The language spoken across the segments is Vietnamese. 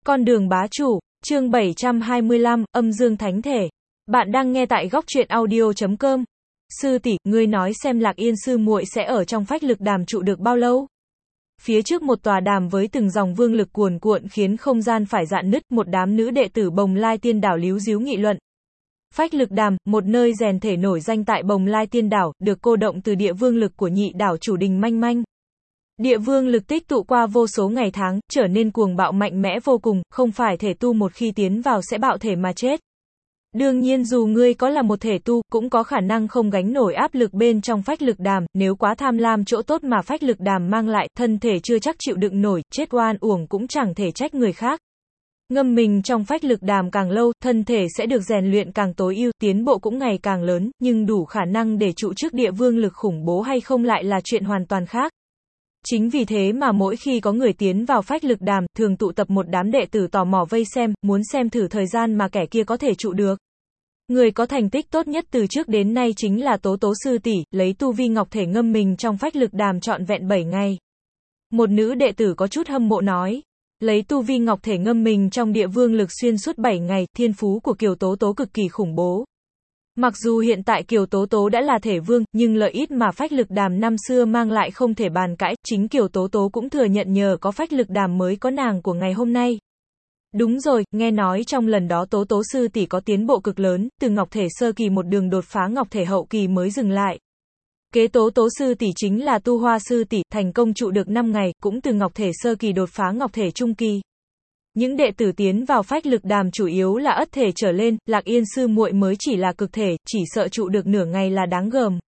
Con đường bá chủ, chương 725, âm dương thánh thể. Bạn đang nghe tại góc truyện audio.com. Sư tỷ, ngươi nói xem Lạc Yên sư muội sẽ ở trong phách lực đàm trụ được bao lâu? Phía trước một tòa đàm với từng dòng vương lực cuồn cuộn khiến không gian phải rạn nứt, một đám nữ đệ tử Bồng Lai Tiên Đảo líu ríu nghị luận. Phách lực đàm, một nơi rèn thể nổi danh tại Bồng Lai Tiên Đảo, được cô động từ địa vương lực của nhị đảo chủ Đình Manh Manh. Địa vương lực tích tụ qua vô số ngày tháng, trở nên cuồng bạo mạnh mẽ vô cùng, không phải thể tu một khi tiến vào sẽ bạo thể mà chết. Đương nhiên dù ngươi có là một thể tu, cũng có khả năng không gánh nổi áp lực bên trong phách lực đàm, nếu quá tham lam chỗ tốt mà phách lực đàm mang lại, thân thể chưa chắc chịu đựng nổi, chết oan uổng cũng chẳng thể trách người khác. Ngâm mình trong phách lực đàm càng lâu, thân thể sẽ được rèn luyện càng tối ưu, tiến bộ cũng ngày càng lớn, nhưng đủ khả năng để trụ trước địa vương lực khủng bố hay không lại là chuyện hoàn toàn khác. Chính vì thế mà mỗi khi có người tiến vào phách lực đàm, thường tụ tập một đám đệ tử tò mò vây xem, muốn xem thử thời gian mà kẻ kia có thể trụ được. Người có thành tích tốt nhất từ trước đến nay chính là Tố Tố sư tỷ, lấy tu vi ngọc thể ngâm mình trong phách lực đàm trọn vẹn 7 ngày. Một nữ đệ tử có chút hâm mộ nói, lấy tu vi ngọc thể ngâm mình trong địa vương lực xuyên suốt 7 ngày, thiên phú của Kiều Tố Tố cực kỳ khủng bố. Mặc dù hiện tại Kiều Tố Tố đã là thể vương, nhưng lợi ích mà phách lực đàm năm xưa mang lại không thể bàn cãi, chính Kiều Tố Tố cũng thừa nhận nhờ có phách lực đàm mới có nàng của ngày hôm nay. Đúng rồi, nghe nói trong lần đó Tố Tố sư tỷ có tiến bộ cực lớn, từ ngọc thể sơ kỳ một đường đột phá ngọc thể hậu kỳ mới dừng lại. Kế Tố Tố sư tỷ chính là Tu Hoa sư tỷ, thành công trụ được 5 ngày, cũng từ ngọc thể sơ kỳ đột phá ngọc thể trung kỳ. Những đệ tử tiến vào phách lực đàm chủ yếu là ất thể trở lên, Lạc Yên sư muội mới chỉ là cực thể, chỉ sợ trụ được nửa ngày là đáng gờm.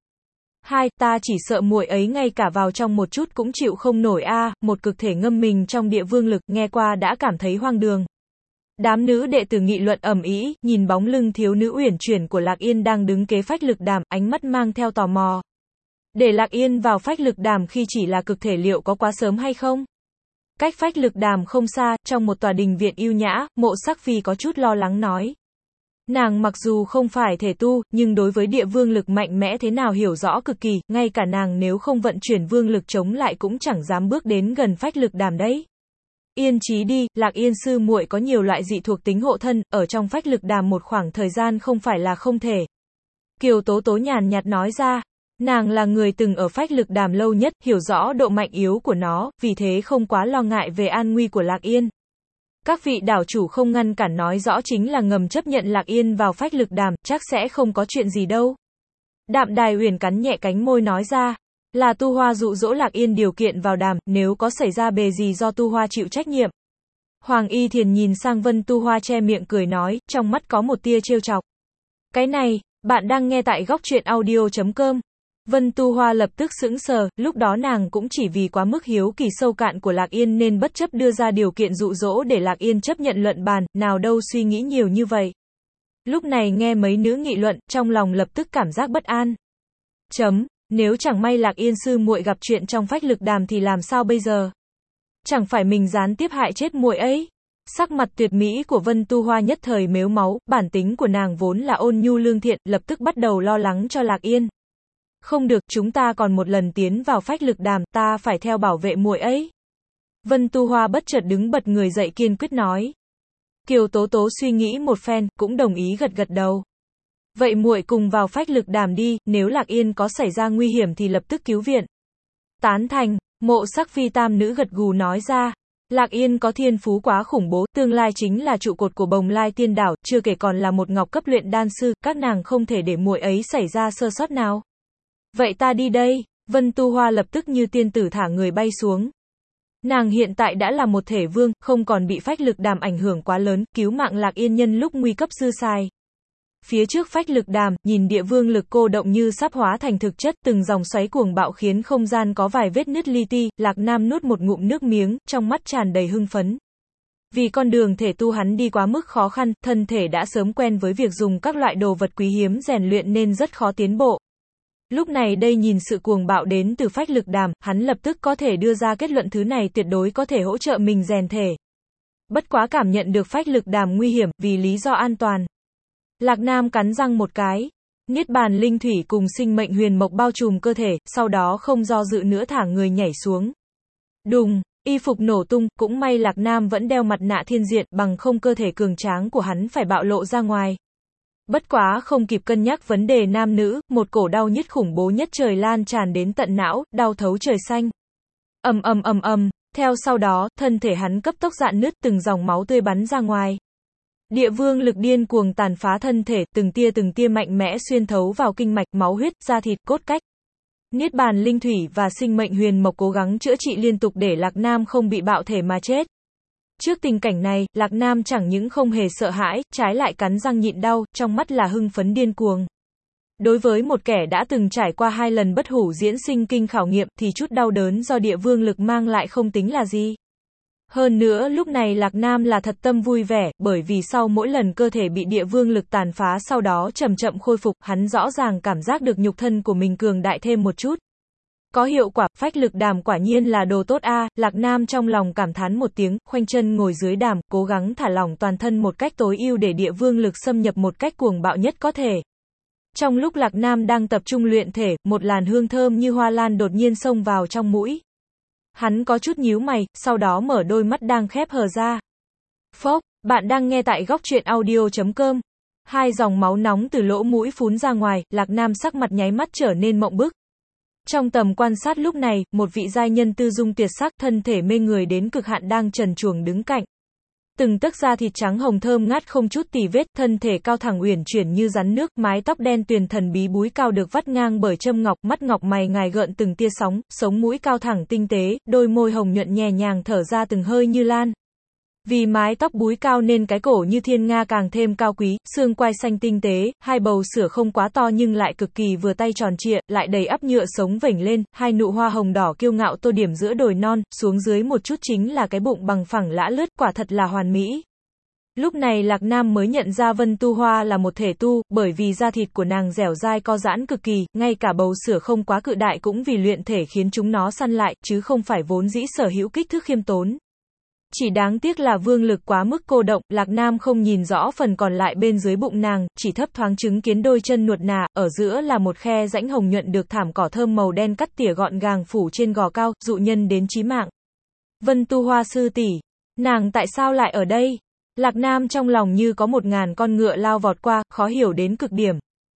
Ta chỉ sợ muội ấy ngay cả vào trong một chút cũng chịu không nổi một cực thể ngâm mình trong địa vương lực, nghe qua đã cảm thấy hoang đường. Đám nữ đệ tử nghị luận ầm ĩ, nhìn bóng lưng thiếu nữ uyển chuyển của Lạc Yên đang đứng kế phách lực đàm, ánh mắt mang theo tò mò. Để Lạc Yên vào phách lực đàm khi chỉ là cực thể liệu có quá sớm hay không? Cách phách lực đàm không xa, trong một tòa đình viện yêu nhã, Mộ Sắc Phi có chút lo lắng nói. Nàng mặc dù không phải thể tu, nhưng đối với địa vương lực mạnh mẽ thế nào hiểu rõ cực kỳ, ngay cả nàng nếu không vận chuyển vương lực chống lại cũng chẳng dám bước đến gần phách lực đàm đấy. Yên chí đi, Lạc Yên sư muội có nhiều loại dị thuộc tính hộ thân, ở trong phách lực đàm một khoảng thời gian không phải là không thể. Kiều Tố Tố nhàn nhạt nói ra. Nàng là người từng ở phách lực đàm lâu nhất, hiểu rõ độ mạnh yếu của nó, vì thế không quá lo ngại về an nguy của Lạc Yên. Các vị đảo chủ không ngăn cản nói rõ chính là ngầm chấp nhận Lạc Yên vào phách lực đàm, chắc sẽ không có chuyện gì đâu. Đạm Đài Uyển cắn nhẹ cánh môi nói ra, là Tu Hoa dụ dỗ Lạc Yên điều kiện vào đàm, nếu có xảy ra bề gì do Tu Hoa chịu trách nhiệm. Hoàng Y Thiền nhìn sang Vân Tu Hoa che miệng cười nói, trong mắt có một tia trêu chọc. Cái này, bạn đang nghe tại góc truyện audio.com. Vân Tu Hoa lập tức sững sờ, lúc đó nàng cũng chỉ vì quá mức hiếu kỳ sâu cạn của Lạc Yên nên bất chấp đưa ra điều kiện dụ dỗ để Lạc Yên chấp nhận luận bàn, nào đâu suy nghĩ nhiều như vậy. Lúc này nghe mấy nữ nghị luận, trong lòng lập tức cảm giác bất an. Nếu chẳng may Lạc Yên sư muội gặp chuyện trong phách lực đàm thì làm sao bây giờ? Chẳng phải mình gián tiếp hại chết muội ấy? Sắc mặt tuyệt mỹ của Vân Tu Hoa nhất thời mếu máu, bản tính của nàng vốn là ôn nhu lương thiện, lập tức bắt đầu lo lắng cho Lạc Yên. Không được, chúng ta còn một lần tiến vào phách lực đàm, ta phải theo bảo vệ muội ấy. Vân Tu Hoa bất chợt đứng bật người dậy kiên quyết nói. Kiều Tố Tố suy nghĩ một phen, cũng đồng ý gật gật đầu. Vậy muội cùng vào phách lực đàm đi, nếu Lạc Yên có xảy ra nguy hiểm thì lập tức cứu viện. Tán thành, Mộ Sắc Phi tam nữ gật gù nói ra. Lạc Yên có thiên phú quá khủng bố, tương lai chính là trụ cột của Bồng Lai Tiên Đảo, chưa kể còn là một ngọc cấp luyện đan sư, các nàng không thể để muội ấy xảy ra sơ sót nào. Vậy ta đi đây, Vân Tu Hoa lập tức như tiên tử thả người bay xuống. Nàng hiện tại đã là một thể vương, không còn bị phách lực đàm ảnh hưởng quá lớn, cứu mạng Lạc Yên nhân lúc nguy cấp dư xài. Phía trước phách lực đàm, nhìn địa vương lực cô động như sắp hóa thành thực chất, từng dòng xoáy cuồng bạo khiến không gian có vài vết nứt li ti, Lạc Nam nuốt một ngụm nước miếng, trong mắt tràn đầy hưng phấn. Vì con đường thể tu hắn đi quá mức khó khăn, thân thể đã sớm quen với việc dùng các loại đồ vật quý hiếm rèn luyện nên rất khó tiến bộ. Lúc này đây nhìn sự cuồng bạo đến từ phách lực đàm, hắn lập tức có thể đưa ra kết luận thứ này tuyệt đối có thể hỗ trợ mình rèn thể. Bất quá cảm nhận được phách lực đàm nguy hiểm, vì lý do an toàn. Lạc Nam cắn răng một cái. Niết bàn linh thủy cùng sinh mệnh huyền mộc bao trùm cơ thể, sau đó không do dự nữa thả người nhảy xuống. Đùng, Y phục nổ tung, cũng may Lạc Nam vẫn đeo mặt nạ thiên diện, bằng không cơ thể cường tráng của hắn phải bạo lộ ra ngoài. Bất quá không kịp cân nhắc vấn đề nam nữ, một cổ đau nhức khủng bố nhất trời lan tràn đến tận não, đau thấu trời xanh. Theo sau đó, thân thể hắn cấp tốc rạn nứt, từng dòng máu tươi bắn ra ngoài. Địa vương lực điên cuồng tàn phá thân thể, từng tia mạnh mẽ xuyên thấu vào kinh mạch, máu huyết, da thịt, cốt cách. Niết bàn linh thủy và sinh mệnh huyền mộc cố gắng chữa trị liên tục để Lạc Nam không bị bạo thể mà chết. Trước tình cảnh này, Lạc Nam chẳng những không hề sợ hãi, trái lại cắn răng nhịn đau, trong mắt là hưng phấn điên cuồng. Đối với một kẻ đã từng trải qua 2 lần bất hủ diễn sinh kinh khảo nghiệm, thì chút đau đớn do địa vương lực mang lại không tính là gì. Hơn nữa lúc này Lạc Nam là thật tâm vui vẻ, bởi vì sau mỗi lần cơ thể bị địa vương lực tàn phá sau đó chậm chậm khôi phục, hắn rõ ràng cảm giác được nhục thân của mình cường đại thêm một chút. Có hiệu quả, phách lực đàm quả nhiên là đồ tốt a. Lạc Nam trong lòng cảm thán một tiếng, khoanh chân ngồi dưới đàm, cố gắng thả lỏng toàn thân một cách tối ưu để địa vương lực xâm nhập một cách cuồng bạo nhất có thể. Trong lúc Lạc Nam đang tập trung luyện thể, một làn hương thơm như hoa lan đột nhiên xông vào trong mũi. Hắn có chút nhíu mày, sau đó mở đôi mắt đang khép hờ ra. Phốc, bạn đang nghe tại góc truyện audio.com. 2 dòng máu nóng từ lỗ mũi phún ra ngoài, Lạc Nam sắc mặt nháy mắt trở nên mộng bức. Trong tầm quan sát lúc này, một vị giai nhân tư dung tuyệt sắc, thân thể mê người đến cực hạn đang trần truồng đứng cạnh. Từng tấc da thịt trắng hồng thơm ngát không chút tì vết, thân thể cao thẳng uyển chuyển như rắn nước, mái tóc đen tuyền thần bí búi cao được vắt ngang bởi châm ngọc, mắt ngọc mày ngài gợn từng tia sóng, sống mũi cao thẳng tinh tế, đôi môi hồng nhuận nhẹ nhàng thở ra từng hơi như lan. Vì mái tóc búi cao nên cái cổ như thiên nga càng thêm cao quý, xương quai xanh tinh tế, 2 bầu sữa không quá to nhưng lại cực kỳ vừa tay tròn trịa, lại đầy ắp nhựa sống vểnh lên, 2 nụ hoa hồng đỏ kiêu ngạo tô điểm giữa đồi non, xuống dưới một chút chính là cái bụng bằng phẳng lã lướt, quả thật là hoàn mỹ. Lúc này Lạc Nam mới nhận ra Vân Tu Hoa là một thể tu, bởi vì da thịt của nàng dẻo dai co giãn cực kỳ, ngay cả bầu sữa không quá cự đại cũng vì luyện thể khiến chúng nó săn lại, chứ không phải vốn dĩ sở hữu kích thước khiêm tốn. Chỉ đáng tiếc là vương lực quá mức cô động, Lạc Nam không nhìn rõ phần còn lại bên dưới bụng nàng, chỉ thấp thoáng chứng kiến đôi chân nuột nà, ở giữa là một khe rãnh hồng nhuận được thảm cỏ thơm màu đen cắt tỉa gọn gàng phủ trên gò cao, dụ nhân đến chí mạng. Vân Tu Hoa sư tỷ, nàng tại sao lại ở đây? Lạc Nam trong lòng như có 1000 con ngựa lao vọt qua, khó hiểu đến cực điểm.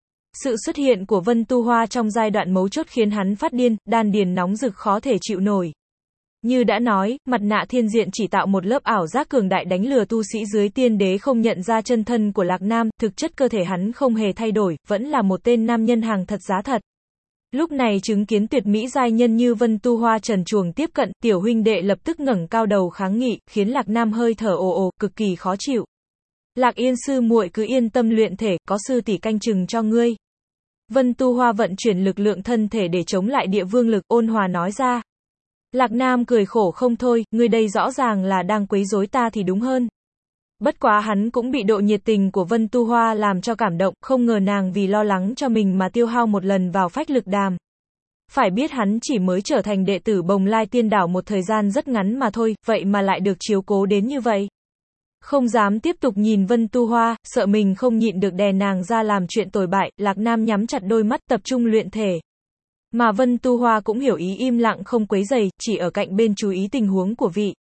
Sự xuất hiện của Vân Tu Hoa trong giai đoạn mấu chốt khiến hắn phát điên, đan điền nóng rực khó thể chịu nổi. Như đã nói, mặt nạ thiên diện chỉ tạo một lớp ảo giác cường đại đánh lừa tu sĩ dưới tiên đế không nhận ra chân thân của Lạc Nam, thực chất cơ thể hắn không hề thay đổi, vẫn là một tên nam nhân hàng thật giá thật. Lúc này chứng kiến tuyệt mỹ giai nhân như Vân Tu Hoa trần truồng tiếp cận, tiểu huynh đệ lập tức ngẩng cao đầu kháng nghị, khiến Lạc Nam hơi thở ồ ồ, cực kỳ khó chịu. Lạc Yên sư muội cứ yên tâm luyện thể, có sư tỷ canh chừng cho ngươi. Vân Tu Hoa vận chuyển lực lượng thân thể để chống lại địa vương lực, ôn hòa nói ra. Lạc Nam cười khổ không thôi, ngươi đây rõ ràng là đang quấy rối ta thì đúng hơn. Bất quá hắn cũng bị độ nhiệt tình của Vân Tu Hoa làm cho cảm động, không ngờ nàng vì lo lắng cho mình mà tiêu hao một lần vào phách lực đàm. Phải biết hắn chỉ mới trở thành đệ tử Bồng Lai Tiên Đảo một thời gian rất ngắn mà thôi, vậy mà lại được chiếu cố đến như vậy. Không dám tiếp tục nhìn Vân Tu Hoa, sợ mình không nhịn được đè nàng ra làm chuyện tồi bại, Lạc Nam nhắm chặt đôi mắt tập trung luyện thể. Mà Vân Tu Hoa cũng hiểu ý im lặng không quấy rầy, chỉ ở cạnh bên chú ý tình huống của vị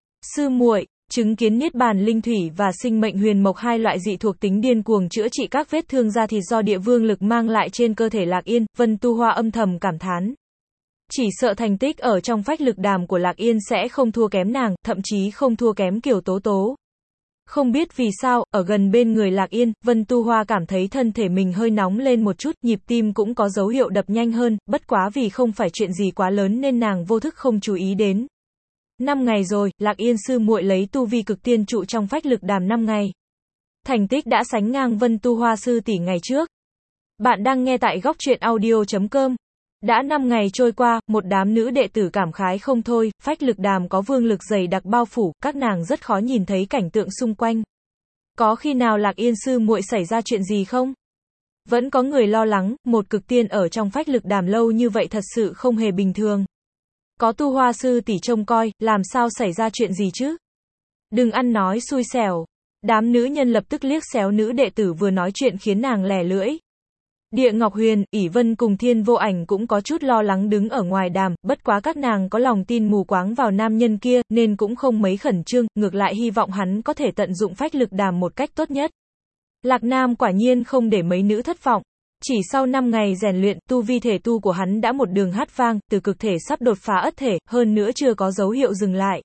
sư muội. Chứng kiến niết bàn linh thủy và sinh mệnh huyền mộc, 2 loại dị thuộc tính điên cuồng chữa trị các vết thương da thịt do địa vương lực mang lại trên cơ thể Lạc Yên, Vân Tu Hoa âm thầm cảm thán. Chỉ sợ thành tích ở trong phách lực đàm của Lạc Yên sẽ không thua kém nàng, thậm chí không thua kém Kiều Tố Tố. Không biết vì sao, ở gần bên người Lạc Yên, Vân Tu Hoa cảm thấy thân thể mình hơi nóng lên một chút, nhịp tim cũng có dấu hiệu đập nhanh hơn, bất quá vì không phải chuyện gì quá lớn nên nàng vô thức không chú ý đến. 5 ngày rồi, Lạc Yên sư muội lấy tu vi cực tiên trụ trong phách lực đàm 5 ngày. Thành tích đã sánh ngang Vân Tu Hoa sư tỷ ngày trước. Bạn đang nghe tại góc truyện audio.com. Đã 5 ngày trôi qua, một đám nữ đệ tử cảm khái không thôi, phách lực đàm có vương lực dày đặc bao phủ, các nàng rất khó nhìn thấy cảnh tượng xung quanh. Có khi nào Lạc Yên sư muội xảy ra chuyện gì không? Vẫn có người lo lắng, một cực tiên ở trong phách lực đàm lâu như vậy thật sự không hề bình thường. Có Tu Hoa sư tỷ trông coi, làm sao xảy ra chuyện gì chứ? Đừng ăn nói xui xẻo. Đám nữ nhân lập tức liếc xéo nữ đệ tử vừa nói chuyện khiến nàng lè lưỡi. Địa Ngọc Huyền, ỷ Vân cùng Thiên Vô Ảnh cũng có chút lo lắng đứng ở ngoài đàm, bất quá các nàng có lòng tin mù quáng vào nam nhân kia, nên cũng không mấy khẩn trương, ngược lại hy vọng hắn có thể tận dụng phách lực đàm một cách tốt nhất. Lạc Nam quả nhiên không để mấy nữ thất vọng. Chỉ sau 5 ngày rèn luyện, tu vi thể tu của hắn đã một đường hát vang, từ cực thể sắp đột phá ất thể, hơn nữa chưa có dấu hiệu dừng lại.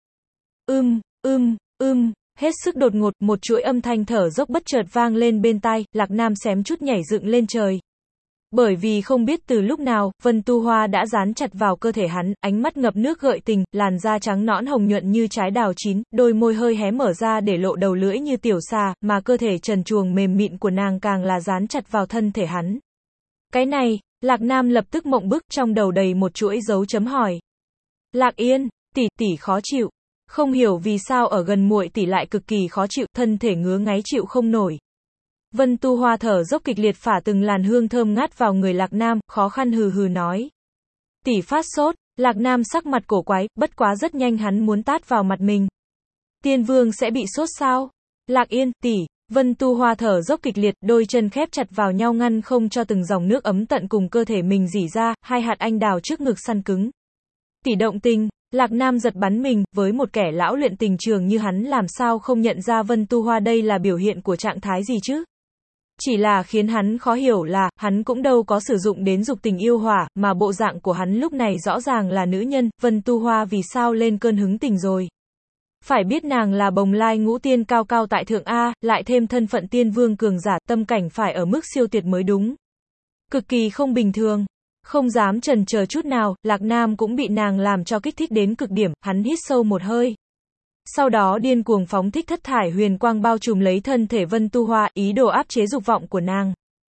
Hết sức đột ngột, một chuỗi âm thanh thở dốc bất chợt vang lên bên tai, Lạc Nam xém chút nhảy dựng lên trời. Bởi vì không biết từ lúc nào, Vân Tu Hoa đã dán chặt vào cơ thể hắn, ánh mắt ngập nước gợi tình, làn da trắng nõn hồng nhuận như trái đào chín, đôi môi hơi hé mở ra để lộ đầu lưỡi như tiểu xà, mà cơ thể trần truồng mềm mịn của nàng càng là dán chặt vào thân thể hắn. Cái này, Lạc Nam lập tức mộng bức, trong đầu đầy một chuỗi dấu chấm hỏi. Lạc Yên, tỷ khó chịu. Không hiểu vì sao ở gần muội tỷ lại cực kỳ khó chịu, thân thể ngứa ngáy chịu không nổi. Vân Tu Hoa thở dốc kịch liệt phả từng làn hương thơm ngát vào người Lạc Nam, khó khăn hừ hừ nói. Tỷ phát sốt, Lạc Nam sắc mặt cổ quái, bất quá rất nhanh hắn muốn tát vào mặt mình. Tiên Vương sẽ bị sốt sao? Lạc Yên, tỷ. Vân Tu Hoa thở dốc kịch liệt, đôi chân khép chặt vào nhau ngăn không cho từng dòng nước ấm tận cùng cơ thể mình rỉ ra, hai hạt anh đào trước ngực săn cứng. Tỷ động tình. Lạc Nam giật bắn mình, với một kẻ lão luyện tình trường như hắn làm sao không nhận ra Vân Tu Hoa đây là biểu hiện của trạng thái gì chứ? Chỉ là khiến hắn khó hiểu là, hắn cũng đâu có sử dụng đến dục tình yêu hỏa, mà bộ dạng của hắn lúc này rõ ràng là nữ nhân, Vân Tu Hoa vì sao lên cơn hứng tình rồi? Phải biết nàng là bồng lai ngũ tiên cao cao tại thượng A, lại thêm thân phận tiên vương cường giả, tâm cảnh phải ở mức siêu tuyệt mới đúng. Cực kỳ không bình thường. Không dám chần chờ chút nào, Lạc Nam cũng bị nàng làm cho kích thích đến cực điểm, hắn hít sâu một hơi. Sau đó điên cuồng phóng thích thất thải huyền quang bao trùm lấy thân thể Vân Tu Hoa, ý đồ áp chế dục vọng của nàng.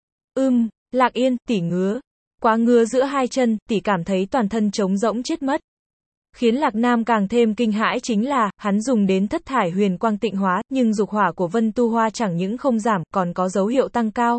Lạc Yên, tỷ ngứa. Quá ngứa giữa hai chân, tỷ cảm thấy toàn thân trống rỗng chết mất. Khiến Lạc Nam càng thêm kinh hãi chính là, hắn dùng đến thất thải huyền quang tịnh hóa, nhưng dục hỏa của Vân Tu Hoa chẳng những không giảm, còn có dấu hiệu tăng cao.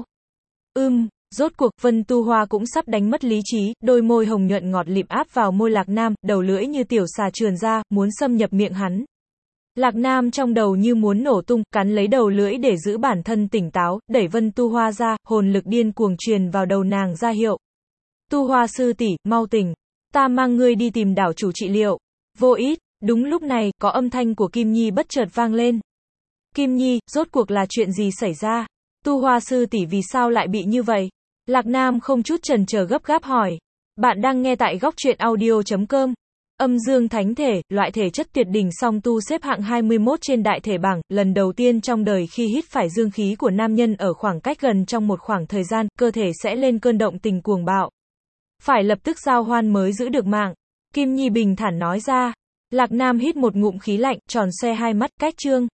Rốt cuộc, Vân Tu Hoa cũng sắp đánh mất lý trí, đôi môi hồng nhuận ngọt lịm áp vào môi Lạc Nam, đầu lưỡi như tiểu xà trườn ra, muốn xâm nhập miệng hắn. Lạc Nam trong đầu như muốn nổ tung, cắn lấy đầu lưỡi để giữ bản thân tỉnh táo, đẩy Vân Tu Hoa ra, hồn lực điên cuồng truyền vào đầu nàng ra hiệu. Tu Hoa sư tỷ, mau tỉnh. Ta mang ngươi đi tìm đảo chủ trị liệu. Vô Ít, đúng lúc này, có âm thanh của Kim Nhi bất chợt vang lên. Kim Nhi, rốt cuộc là chuyện gì xảy ra? Tu Hoa sư tỷ vì sao lại bị như vậy? Lạc Nam không chút chần chờ gấp gáp hỏi. Bạn đang nghe tại góc truyện audio.com. Âm dương thánh thể, loại thể chất tuyệt đỉnh song tu xếp hạng 21 trên đại thể bảng, lần đầu tiên trong đời khi hít phải dương khí của nam nhân ở khoảng cách gần trong một khoảng thời gian, cơ thể sẽ lên cơn động tình cuồng bạo. Phải lập tức giao hoan mới giữ được mạng. Kim Nhi bình thản nói ra. Lạc Nam hít một ngụm khí lạnh, tròn xoe hai mắt, cách trương.